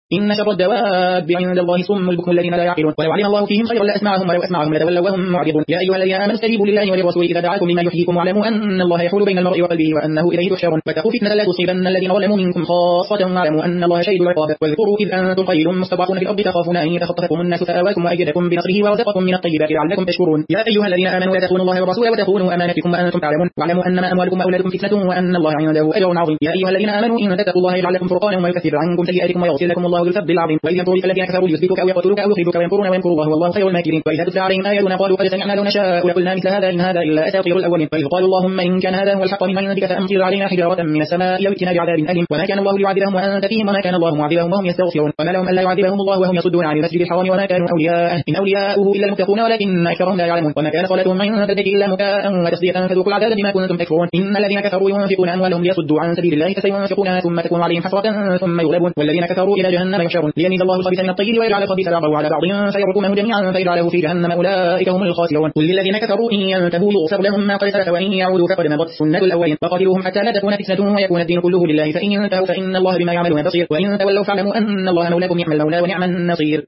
إن شر الدواب عند الله صم البكم الذين لا يعقلون ولو علم الله فيهم خيرا لأسمعهم ولو أسمعهم لتولوا وهم معرضون يا أيها الذين آمنوا استجيبوا لله وللرسول إذا دعاكم لما يحييكم واعلموا أن الله يحول بين المرء وقلبه وأنه إليه تحشرون واتقوا فتنة لا تصيبن الذين ظلموا منكم خاصة واعلموا أن الله شديد العقاب واذكروا إذ أنتم قليل مستضعفون في الأرض تخافون أن يتخطفكم الناس فآواكم وأيدكم بنصره ورزقكم من الطيبات لعلكم تشكرون يا أيها الذين آمنوا لا تخونوا الله ورسوله وتخونوا أماناتكم وأنتم تعلمون واعلموا أنما أموالكم وأولادكم فتنة وأن الله عنده أجر عظيم يا أيها الذين آمنوا إن تتقوا الله يجعل لكم فرقانا ويكفر عنكم سيئاتكم ويغفر لكم الله ذو الفضل العظيم وإذ يمكر الذين كفروا ليثبتوك أو يقتلوك أو يخرجوك ويمكرون ويمكر الله والله خير الماكرين وإذا تتلى عليهم آياتنا قالوا قد سمعنا لو نشاء لقلنا مثل هذا إن هذا إلا أساطير الأولين وإذ قالوا اللهم إن كان هذا هو الحق من عندك فأمطر علينا حجارة من السماء أو ائتنا بعذاب أليم وما كان الله ليعذبهم وأنت فيهم وما كان الله معذبهم وهم يستغفرون وما لهم ألا يعذبهم الله وهم يصدون عن المسجد الحرام وما كانوا أولياءه إن أولياؤه إلا المتقون ولكن أكثرهم لا يعلمون وما كان صلاتهم عند البيت إلا مكاء وتصدية فذوقوا العذاب بما كنتم تكفرون إن الذين كفروا ينفقون أموالهم ليصدوا عن سبيل الله فسينفقونها ثم تكون عليهم حسرة ثم يغلبون والذين كفروا إلى جهنم يحشرون ليميز الله الخبيث من الطيب ويجعل الخبيث بعضه على بعض فيركمه جميعا فيجعله في جهنم أولئك هم الخاسرون قل للذين كفروا إن ينتهوا يغفر لهم ما قد سلف وإن يعودوا فقد مضت سنة الأولين فقاتلوهم حتى لا تكون فتنة ويكون الدين كله لله فإن ينتهوا فإن الله بما يعملون بصير وإن تولوا فاعلموا أن الله مولاكم نعم المولى ونعم النصير